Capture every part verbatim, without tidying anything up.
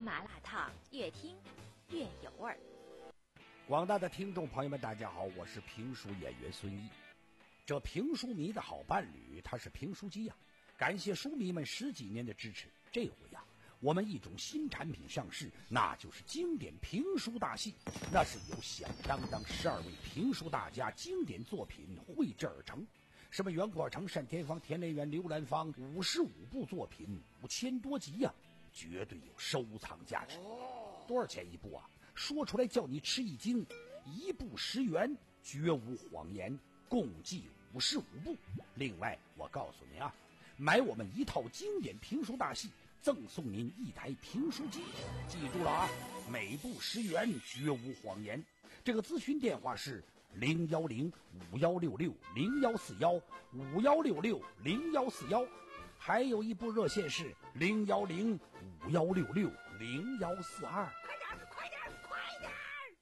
麻辣烫，越听越有味儿。 广大的听众朋友们，大家好，我是评书演员孙毅。这评书迷的好伴侣，他是评书机呀、啊！感谢书迷们十几年的支持。这回呀、啊，我们一种新产品上市，那就是经典评书大戏。那是由响当当十二位评书大家经典作品绘制而成。什么袁国成、单田芳、田连元、刘兰芳，五十五部作品，五千多集呀、啊，绝对有收藏价值。多少钱一部啊？说出来叫你吃一惊，一部十元，绝无谎言，共计五十五部。另外，我告诉您啊，买我们一套经典评书大戏，赠送您一台评书机。记住了啊，每部十元，绝无谎言。这个咨询电话是零幺零五幺六六零幺四幺五幺六六零幺四幺，还有一部热线是零幺零五幺六六零幺四二。 快点，快点，快点！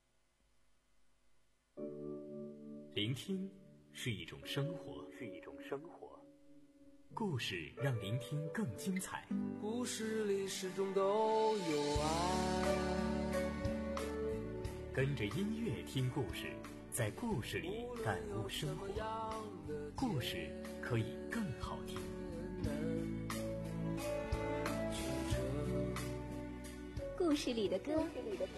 聆听是一种生活，是一种生活。故事让聆听更精彩。 故事里始终都有爱。 跟着音乐听故事，在故事里感悟生活。故事可以更好听。 故事里的歌。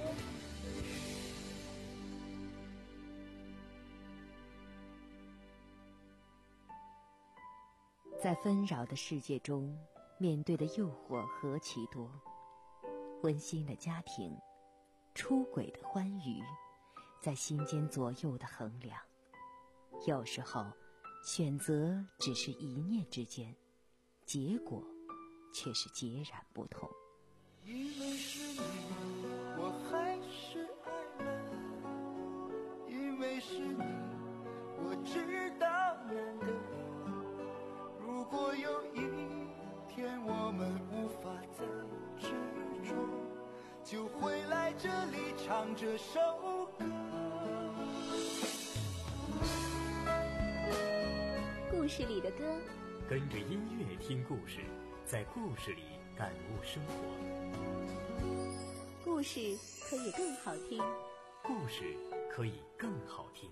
在纷扰的世界中，面对的诱惑何其多，温馨的家庭，出轨的欢愉，在心间左右的衡量。有时候选择只是一念之间，结果却是截然不同。 因为是你，我还是爱了，因为是你，我知道难得。如果有一天我们无法再执着，就会来这里唱这首歌。 故事里的歌， 跟着音乐听故事，在故事里感悟生活。 故事可以更好听， 故事可以更好听。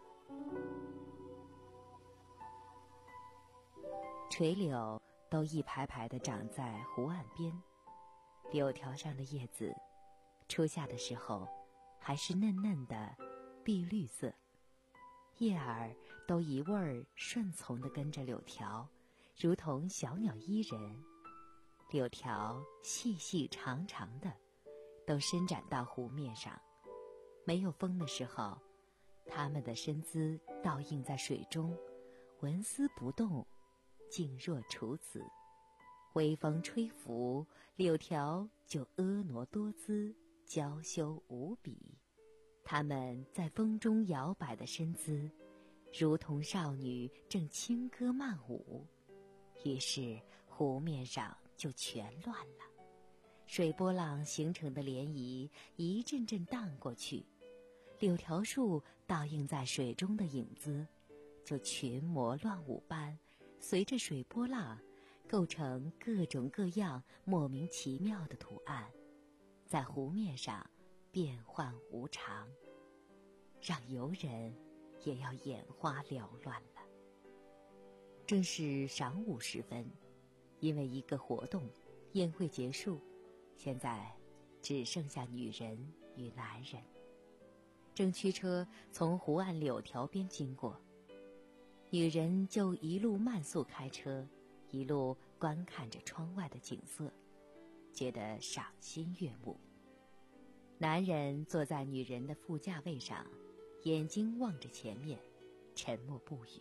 垂柳都一排排地长在湖岸边，柳条上的叶子初夏的时候还是嫩嫩的碧绿色，叶儿都一味儿顺从地跟着柳条，如同小鸟依人。柳条细细长长的，都伸展到湖面上。没有风的时候，它们的身姿倒映在水中，纹丝不动，静若处子。微风吹拂，柳条就婀娜多姿，娇羞无比。它们在风中摇摆的身姿，如同少女正轻歌曼舞。于是湖面上就全乱了，水波浪形成的涟漪一阵阵荡过去，柳条树倒映在水中的影子就群魔乱舞般随着水波浪构成各种各样莫名其妙的图案，在湖面上变幻无常，让游人也要眼花缭乱了。正是晌午时分，因为一个活动，宴会结束，现在只剩下女人与男人，正驱车从湖岸柳条边经过。女人就一路慢速开车，一路观看着窗外的景色，觉得赏心悦目。男人坐在女人的副驾位上，眼睛望着前面，沉默不语。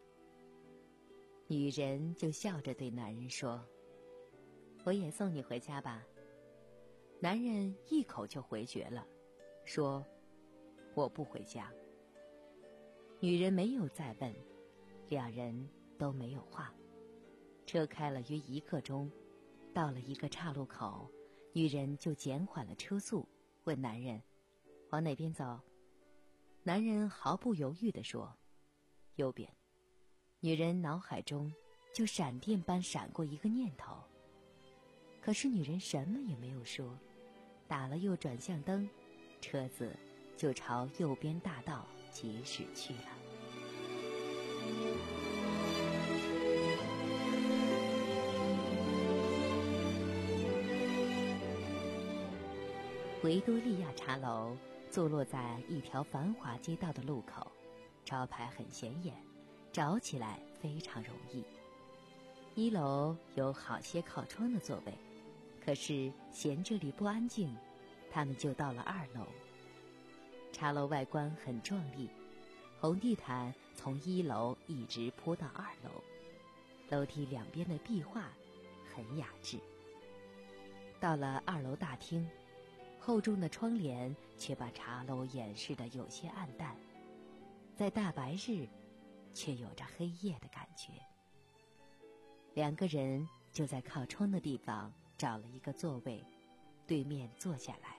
女人就笑着对男人说：“我也送你回家吧。”男人一口就回绝了，说：“我不回家。”女人没有再问，两人都没有话。车开了约一刻钟，到了一个岔路口，女人就减缓了车速，问男人：“往哪边走？”男人毫不犹豫地说：“右边。”女人脑海中就闪电般闪过一个念头，可是女人什么也没有说， 打了右转向灯，车子就朝右边大道疾驶去了。维多利亚茶楼坐落在一条繁华街道的路口，招牌很显眼，找起来非常容易。一楼有好些靠窗的座位，可是嫌这里不安静，他们就到了二楼。茶楼外观很壮丽，红地毯从一楼一直铺到二楼，楼梯两边的壁画很雅致。到了二楼大厅，厚重的窗帘却把茶楼掩饰得有些暗淡，在大白日却有着黑夜的感觉。两个人就在靠窗的地方找了一个座位，对面坐下来。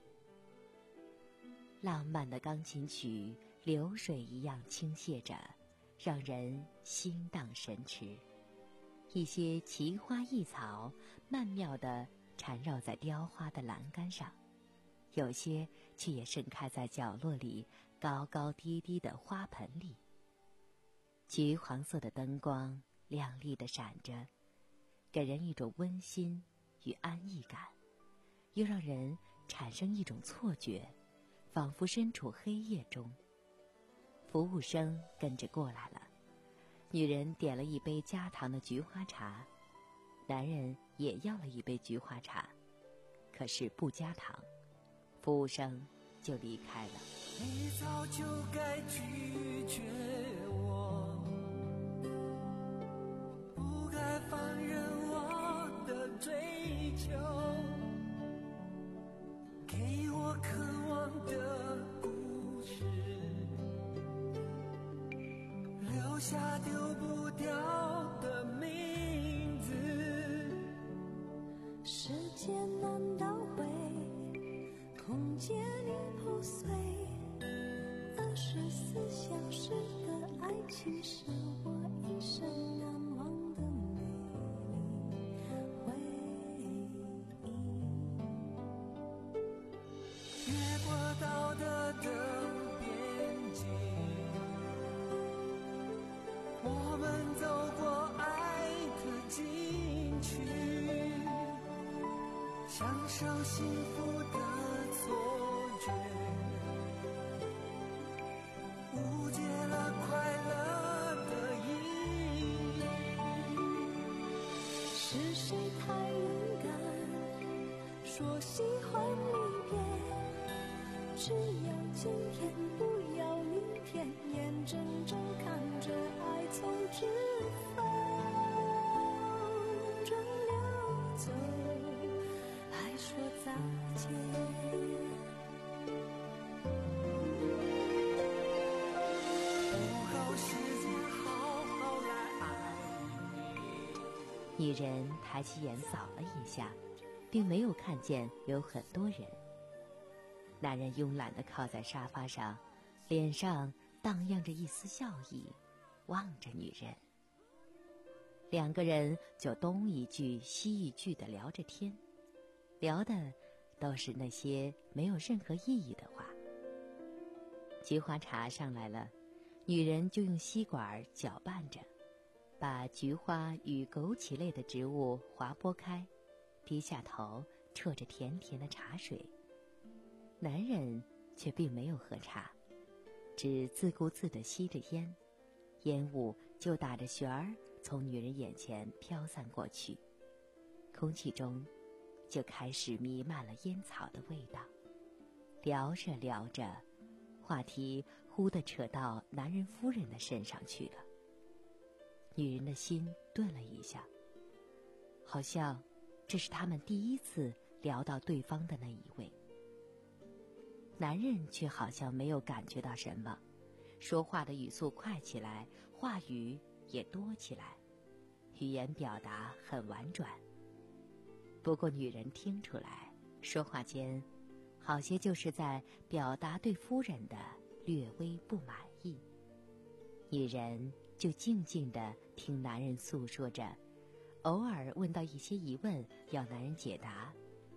浪漫的钢琴曲流水一样倾泻着，让人心荡神驰。一些奇花异草曼妙地缠绕在雕花的栏杆上，有些却也盛开在角落里高高低低的花盆里。橘黄色的灯光亮丽地闪着，给人一种温馨与安逸感，又让人产生一种错觉，仿佛身处黑夜中。服务生跟着过来了，女人点了一杯加糖的菊花茶，男人也要了一杯菊花茶，可是不加糖。服务生就离开了。 你早就该拒绝我，不该放任我的追求，给我渴望的故事，留下丢不掉的名字。 世界难道会空间里破碎？二十四小时的爱情是我一生难忘的美丽回忆。 越过道德的边界，我们走过爱的禁区，享受幸福的错觉，误解了快乐的意义。 是谁太勇敢，说喜欢离别？只要今天，不要明天，眼睁睁看着爱从指缝中流走，还说再见。 不够时间好好来爱你。 女人抬起眼扫了一下，并没有看见有很多人。男人慵懒地靠在沙发上，脸上荡漾着一丝笑意，望着女人。两个人就东一句西一句地聊着天，聊的都是那些没有任何意义的话。菊花茶上来了，女人就用吸管搅拌着，把菊花与枸杞类的植物划拨开，低下头啜着甜甜的茶水。男人却并没有喝茶，只自顾自地吸着烟，烟雾就打着旋儿从女人眼前飘散过去，空气中就开始弥漫了烟草的味道。聊着聊着，话题忽地扯到男人夫人的身上去了。女人的心顿了一下，好像这是他们第一次聊到对方的那一位。男人却好像没有感觉到什么，说话的语速快起来，话语也多起来，语言表达很婉转。不过女人听出来，说话间好些就是在表达对夫人的略微不满意。女人就静静地听男人诉说着，偶尔问到一些疑问要男人解答，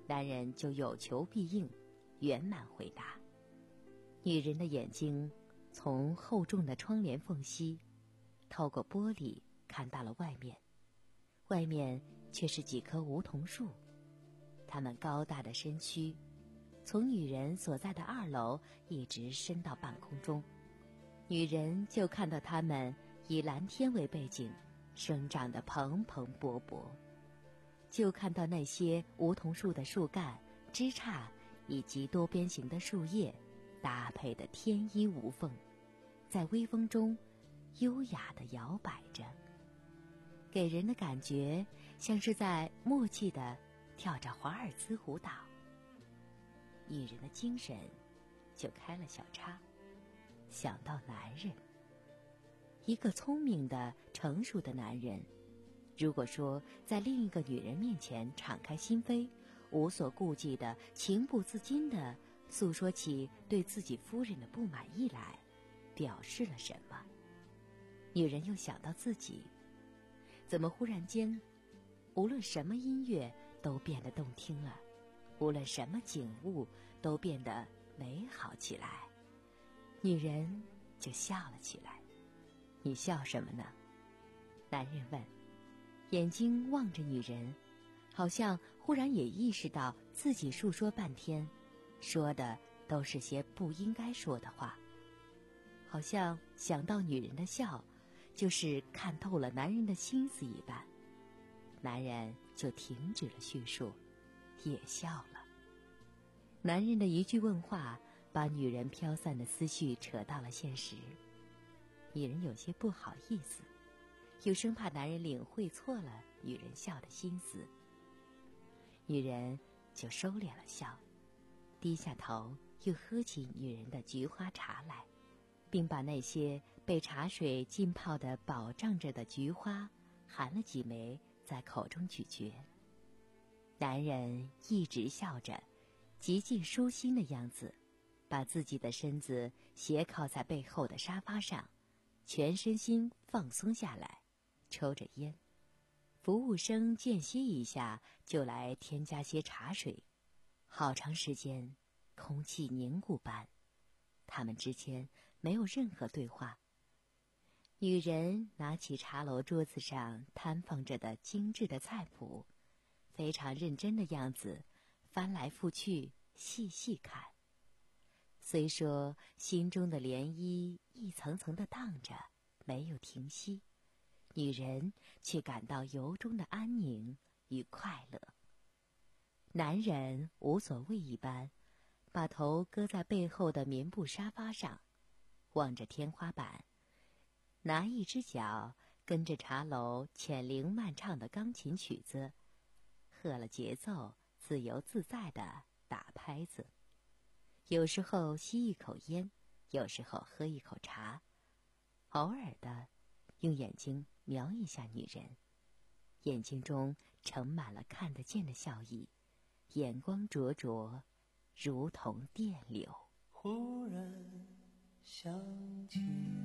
男人就有求必应，圆满回答。女人的眼睛从厚重的窗帘缝隙透过玻璃看到了外面，外面却是几棵梧桐树，它们高大的身躯从女人所在的二楼一直伸到半空中，女人就看到它们以蓝天为背景，生长得蓬蓬勃勃，就看到那些梧桐树的树干、枝杈以及多边形的树叶搭配得天衣无缝，在微风中优雅地摇摆着，给人的感觉像是在默契地跳着华尔兹舞蹈。女人的精神就开了小差，想到男人，一个聪明的成熟的男人，如果说在另一个女人面前敞开心扉，无所顾忌的情不自禁地诉说起对自己夫人的不满意来，表示了什么？女人又想到自己，怎么忽然间无论什么音乐都变得动听了，无论什么景物都变得美好起来？女人就笑了起来。你笑什么呢？男人问，眼睛望着女人，好像忽然也意识到自己述说半天说的都是些不应该说的话，好像想到女人的笑就是看透了男人的心思一般。男人就停止了叙述，也笑了。男人的一句问话把女人飘散的思绪扯到了现实。女人有些不好意思，又生怕男人领会错了女人笑的心思，女人就收敛了笑，低下头又喝起女人的菊花茶来，并把那些被茶水浸泡的饱胀着的菊花含了几枚在口中咀嚼。男人一直笑着，极尽舒心的样子，把自己的身子斜靠在背后的沙发上，全身心放松下来，抽着烟。服务生间歇一下就来添加些茶水，好长时间空气凝固般，他们之间没有任何对话。女人拿起茶楼桌子上摊放着的精致的菜谱，非常认真的样子，翻来覆去细细看。虽说心中的涟漪一层层的荡着，没有停息，女人却感到由衷的安宁与快乐。男人无所谓一般，把头搁在背后的棉布沙发上，望着天花板，拿一只脚跟着茶楼浅灵漫唱的钢琴曲子，和了节奏，自由自在地打拍子。有时候吸一口烟，有时候喝一口茶，偶尔的用眼睛瞄一下女人，眼睛中盛满了看得见的笑意，眼光灼灼，如同电流。 忽然想起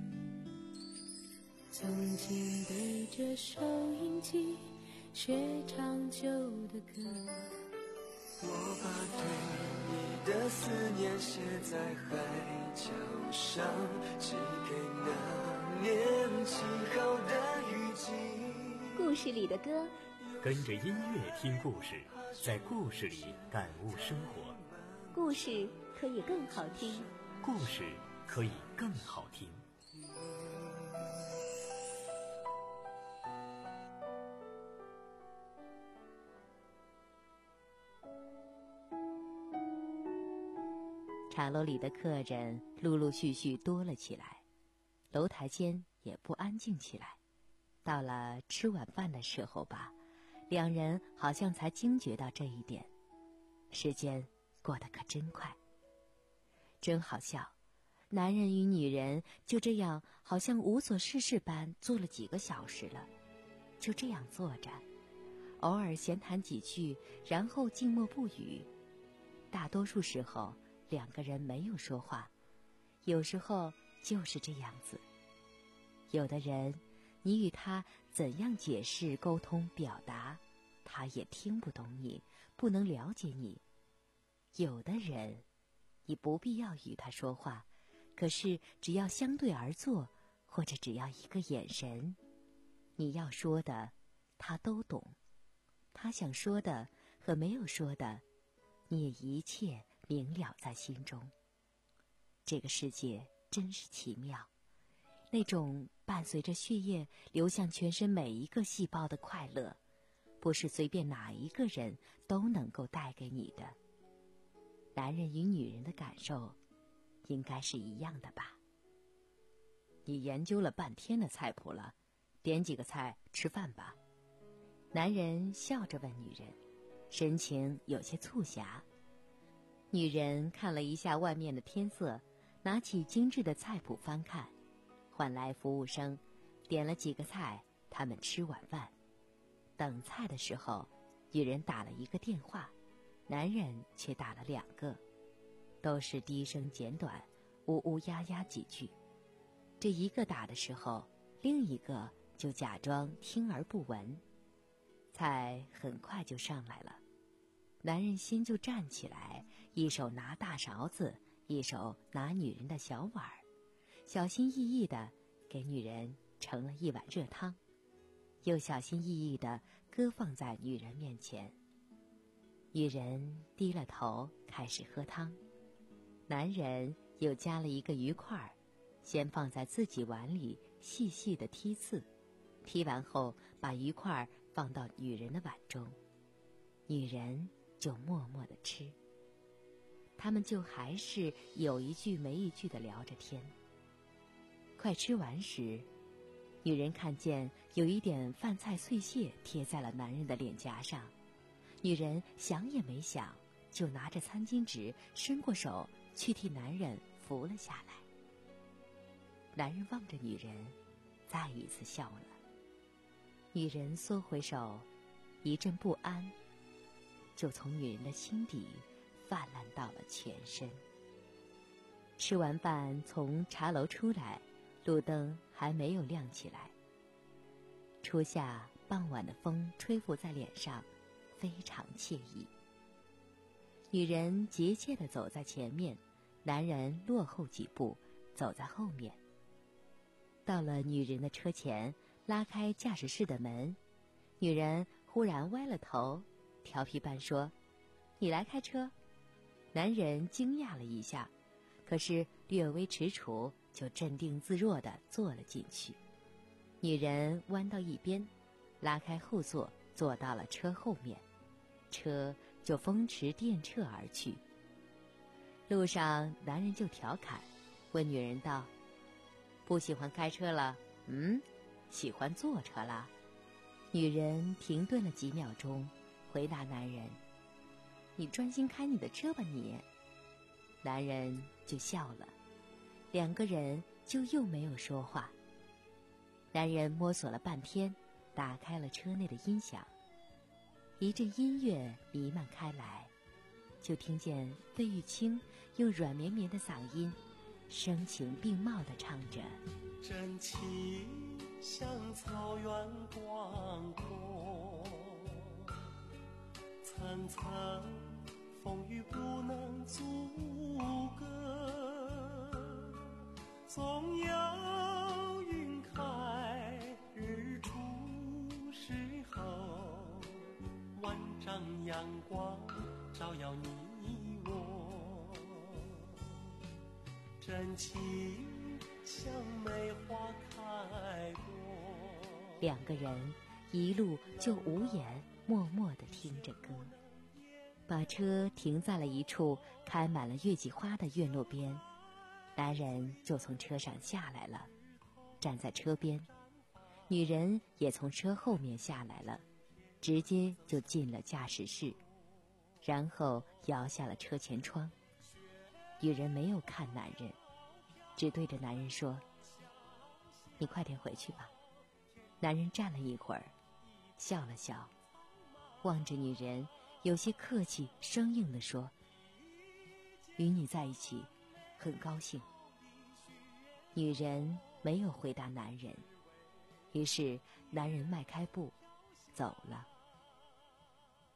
曾经对着收音机学唱旧的歌， 我把对你的思念写在海角上，寄给那年起好的雨季。 故事里的歌， 跟着音乐听故事，在故事里感悟生活。 故事可以更好听， 故事可以更好听。 茶楼里的客人陆陆续续多了起来，楼台间也不安静起来。到了吃晚饭的时候吧，两人好像才惊觉到这一点。时间过得可真快，真好笑。男人与女人就这样好像无所事事般坐了几个小时了，就这样坐着，偶尔闲谈几句，然后静默不语。大多数时候两个人没有说话，有时候就是这样子。有的人，你与他怎样解释、沟通、表达，他他也听不懂你，不能了解你。有的人，你不必要与他说话，可是只要相对而坐，或者只要一个眼神，你要说的，他都懂。他想说的和没有说的，你也一切明了在心中。这个世界真是奇妙，那种伴随着血液流向全身每一个细胞的快乐，不是随便哪一个人都能够带给你的。男人与女人的感受应该是一样的吧？你研究了半天的菜谱了，点几个菜吃饭吧。男人笑着问女人，神情有些促狭。女人看了一下外面的天色，拿起精致的菜谱翻看，换来服务生点了几个菜，他们吃晚饭。等菜的时候，女人打了一个电话，男人却打了两个，都是低声简短，呜呜呀呀几句。这一个打的时候，另一个就假装听而不闻。菜很快就上来了，男人先就站起来，一手拿大勺子，一手拿女人的小碗，小心翼翼地给女人盛了一碗热汤，又小心翼翼地搁放在女人面前。女人低了头开始喝汤，男人又夹了一个鱼块，先放在自己碗里细细的剔刺，剔完后把鱼块放到女人的碗中，女人就默默地吃。他们就还是有一句没一句地聊着天。快吃完时，女人看见有一点饭菜碎屑贴在了男人的脸颊上，女人想也没想，就拿着餐巾纸伸过手去替男人扶了下来。男人望着女人，再一次笑了。女人缩回手，一阵不安就从女人的心底泛滥到了全身。吃完饭从茶楼出来，路灯还没有亮起来。初夏傍晚的风吹拂在脸上，非常惬意。女人急切地走在前面，男人落后几步，走在后面。到了女人的车前，拉开驾驶室的门，女人忽然歪了头，调皮般说：“你来开车。”男人惊讶了一下，可是略微踟蹰，就镇定自若地坐了进去。女人弯到一边，拉开后座，坐到了车后面，车就风驰电掣而去。路上，男人就调侃，问女人道：“不喜欢开车了？嗯，喜欢坐车了？”女人停顿了几秒钟，回答男人：“你专心开你的车吧你。”男人就笑了，两个人就又没有说话。男人摸索了半天，打开了车内的音响，一阵音乐弥漫开来，就听见费玉清用软绵绵的嗓音声情并茂地唱着：“ 真情像草原广阔，层层风雨不能阻隔，总有云开日出时候，万丈阳光照耀你我，真情像梅花开过。” 两个人一路就无言，默默地听着歌。把车停在了一处开满了月季花的院落边，男人就从车上下来了，站在车边。女人也从车后面下来了，直接就进了驾驶室，然后摇下了车前窗。女人没有看男人，只对着男人说：“你快点回去吧。”男人站了一会儿，笑了笑，望着女人，有些客气生硬地说：“与你在一起很高兴。”女人没有回答男人，于是男人迈开步走了。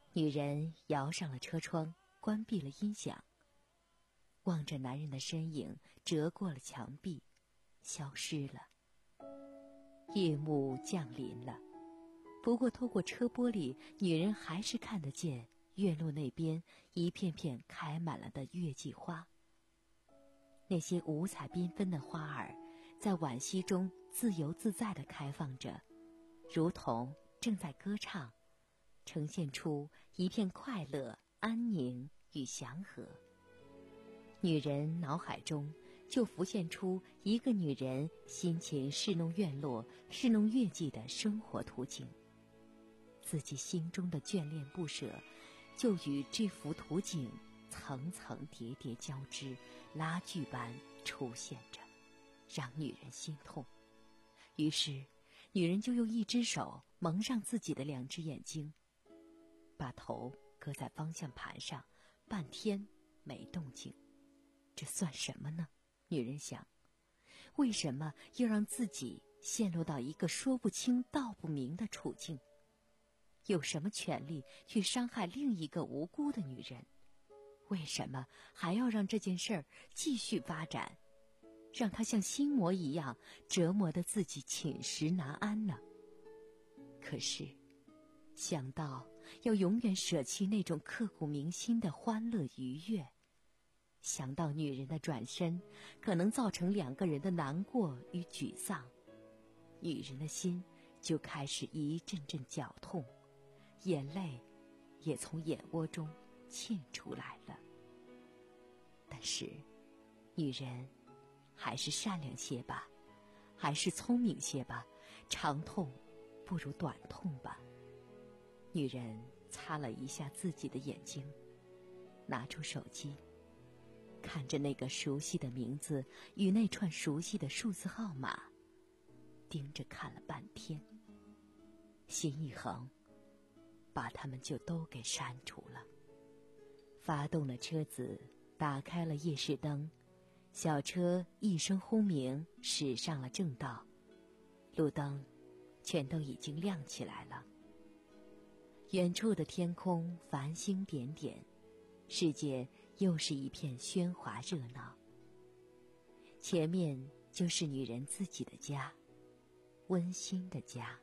女人摇上了车窗，关闭了音响，望着男人的身影折过了墙壁，消失了。夜幕降临了，不过透过车玻璃，女人还是看得见院落那边一片片开满了的月季花。那些五彩缤纷的花儿在晚曦中自由自在地开放着，如同正在歌唱，呈现出一片快乐、安宁与祥和。女人脑海中就浮现出一个女人辛勤侍弄院落、侍弄月季的生活图景，自己心中的眷恋不舍就与这幅图景层层叠叠交织，拉锯般出现着，让女人心痛。于是女人就用一只手蒙上自己的两只眼睛，把头搁在方向盘上，半天没动静。这算什么呢？女人想，为什么要让自己陷入到一个说不清道不明的处境？有什么权利去伤害另一个无辜的女人？为什么还要让这件事儿继续发展，让她像心魔一样折磨得自己寝食难安呢？可是想到要永远舍弃那种刻骨铭心的欢乐愉悦，想到女人的转身可能造成两个人的难过与沮丧，女人的心就开始一阵阵绞痛，眼泪也从眼窝中沁出来了。但是女人还是善良些吧，还是聪明些吧，长痛不如短痛吧。女人擦了一下自己的眼睛，拿出手机，看着那个熟悉的名字与那串熟悉的数字号码，盯着看了半天，心一横，把它们就都给删除了。发动了车子，打开了夜视灯，小车一声轰鸣驶上了正道，路灯全都已经亮起来了。远处的天空繁星点点，世界又是一片喧哗热闹。前面就是女人自己的家，温馨的家。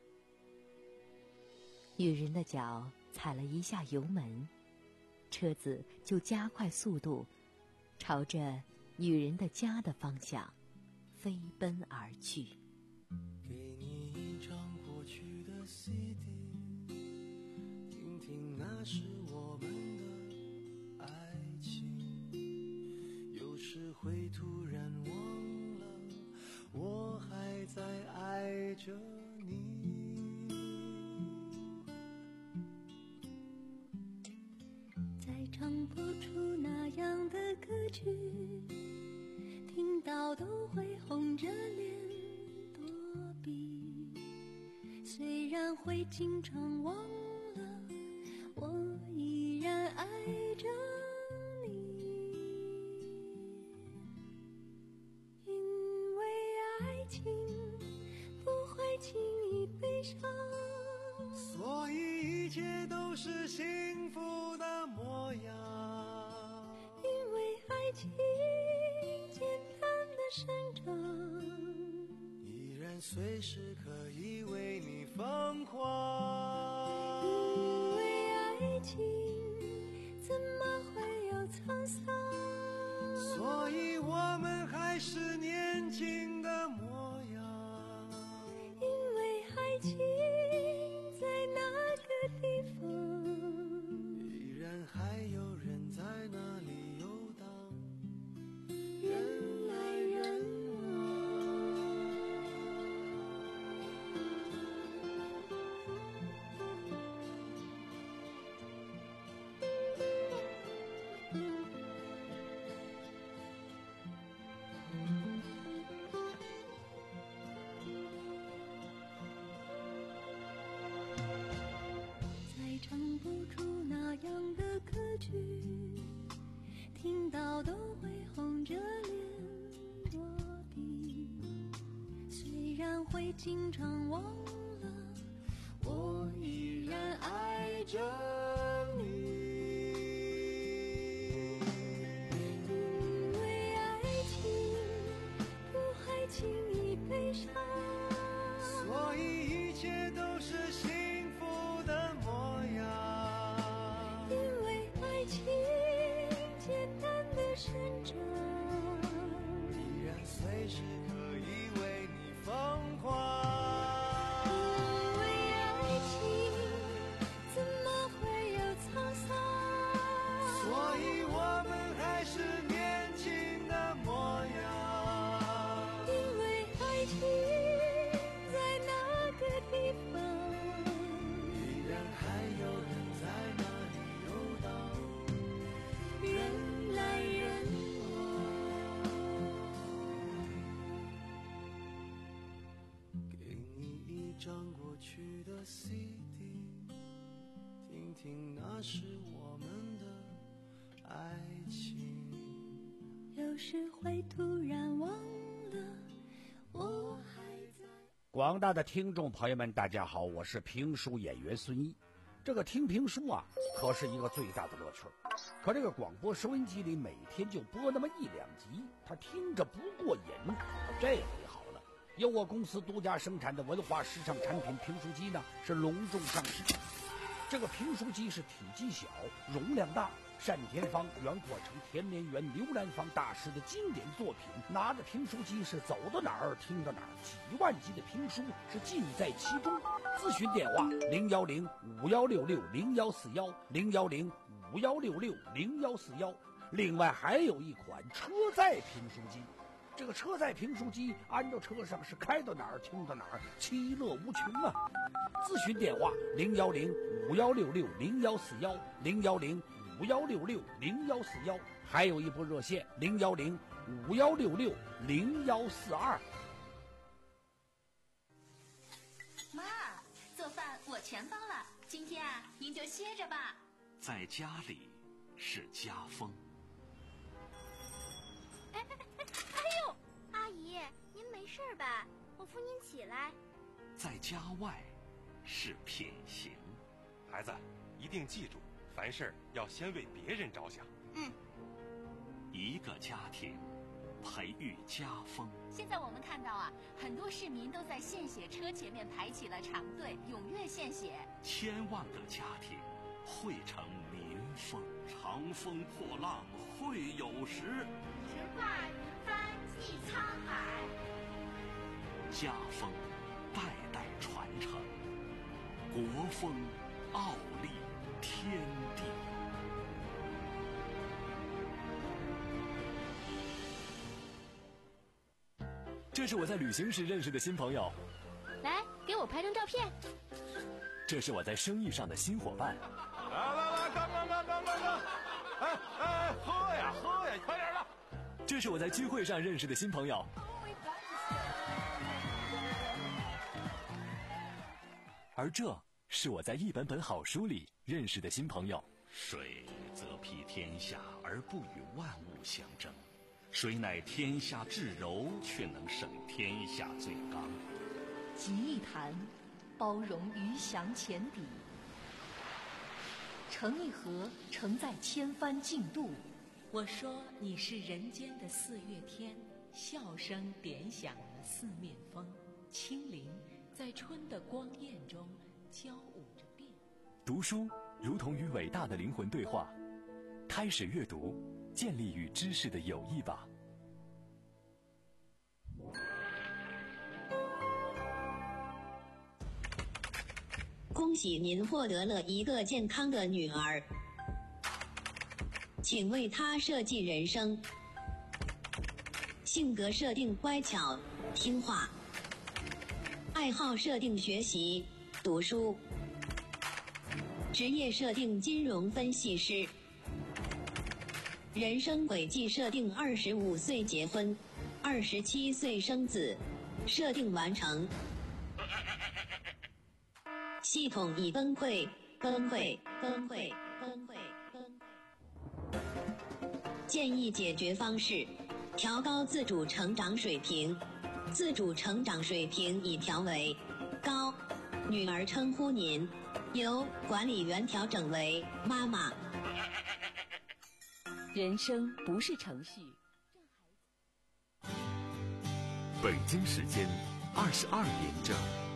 女人的脚踩了一下油门，车子就加快速度，朝着女人的家的方向飞奔而去。 给你一张过去的 C D， 听听那是我们的爱情。有时会突然忘了，我还在爱着你。 再唱不出那样的歌曲，听到都会红着脸躲避。虽然会经常忘了，我依然爱着你。因为爱情不会轻易悲伤， 所以一切都是幸福的模样。 因为爱情简单的生长， 依然随时可以为你疯狂。 因为爱情怎么会有沧桑， 所以我们还是年轻的模样。 因为爱情在那个地方， 依然还有人在那里游荡，人来人再唱不出那样的歌曲，听到都会红着脸躲避。虽然会经常忘了，我依然爱着你。 旋转， 依然随时可以为你疯狂。 因为爱情怎么会有沧桑？ 所以我们还是年轻的模样。 因为爱情在那个地方， 依然还有人在那里游荡， 人来人往。给你一张过去的 C D， 听听那是我们的爱情。 有时会突然忘了，我还在。 广大的听众朋友们，大家好，我是评书演员孙一。这个听评书啊，可是一个最大的乐趣。可这个广播收音机里每天就播那么一两集，他听着不过瘾。这回好了，由我公司独家生产的文化时尚产品评书机呢，是隆重上市。这个评书机是体积小，容量大，单田芳、袁阔成、田连元、刘兰芳大师的经典作品。拿着评书机是走到哪儿听到哪儿，几万集的评书是尽在其中。咨询电话零幺零五幺六六零幺四幺零幺零五幺六六零幺四幺。另外还有一款车载评书机。这个车载评书机安到车上是开到哪儿听到哪儿，其乐无穷啊！咨询电话零幺零五幺六六零幺四幺零幺零五幺六六零幺四幺，还有一部热线零幺零五幺六六零幺四二。 妈，做饭我全包了，今天啊，您就歇着吧。 在家里是家风。 哎哎哎哎呦，阿姨，您没事吧？我扶您起来。 在家外是品行。 孩子，一定记住，凡事要先为别人着想。 嗯。 一个家庭，培育家风。 现在我们看到啊，很多市民都在献血车前面排起了长队，踊跃献血。 千万个家庭汇成民风，长风破浪会有时。 直挂云帆济沧海。 家风代代传承，国风傲立天地。 这是我在旅行时认识的新朋友， 来，给我拍张照片。 这是我在生意上的新伙伴。 来来来，干干干干干干！哎哎，喝呀喝呀，快点的！ 这是我在聚会上认识的新朋友。而这是我在一本本好书里认识的新朋友。 水则披天下而不与万物相争，水乃天下至柔，却能胜天下最刚。 集一坛，包容鱼翔浅底；盛一盒，承载千帆竞渡。 我说你是人间的四月天，笑声点响了四面风，清灵在春的光艳中交舞着变。 读书如同与伟大的灵魂对话，开始阅读，建立与知识的友谊吧。 恭喜您获得了一个健康的女儿，请为她设计人生。性格设定乖巧听话，爱好设定学习读书，职业设定金融分析师，人生轨迹设定二十五岁结婚，二十七岁生子，设定完成。系统已崩溃，崩溃，崩溃，崩溃，崩溃。建议解决方式：调高自主成长水平。自主成长水平已调为高，女儿称呼您，由管理员调整为妈妈。 人生不是程序。 北京时间二十二点整。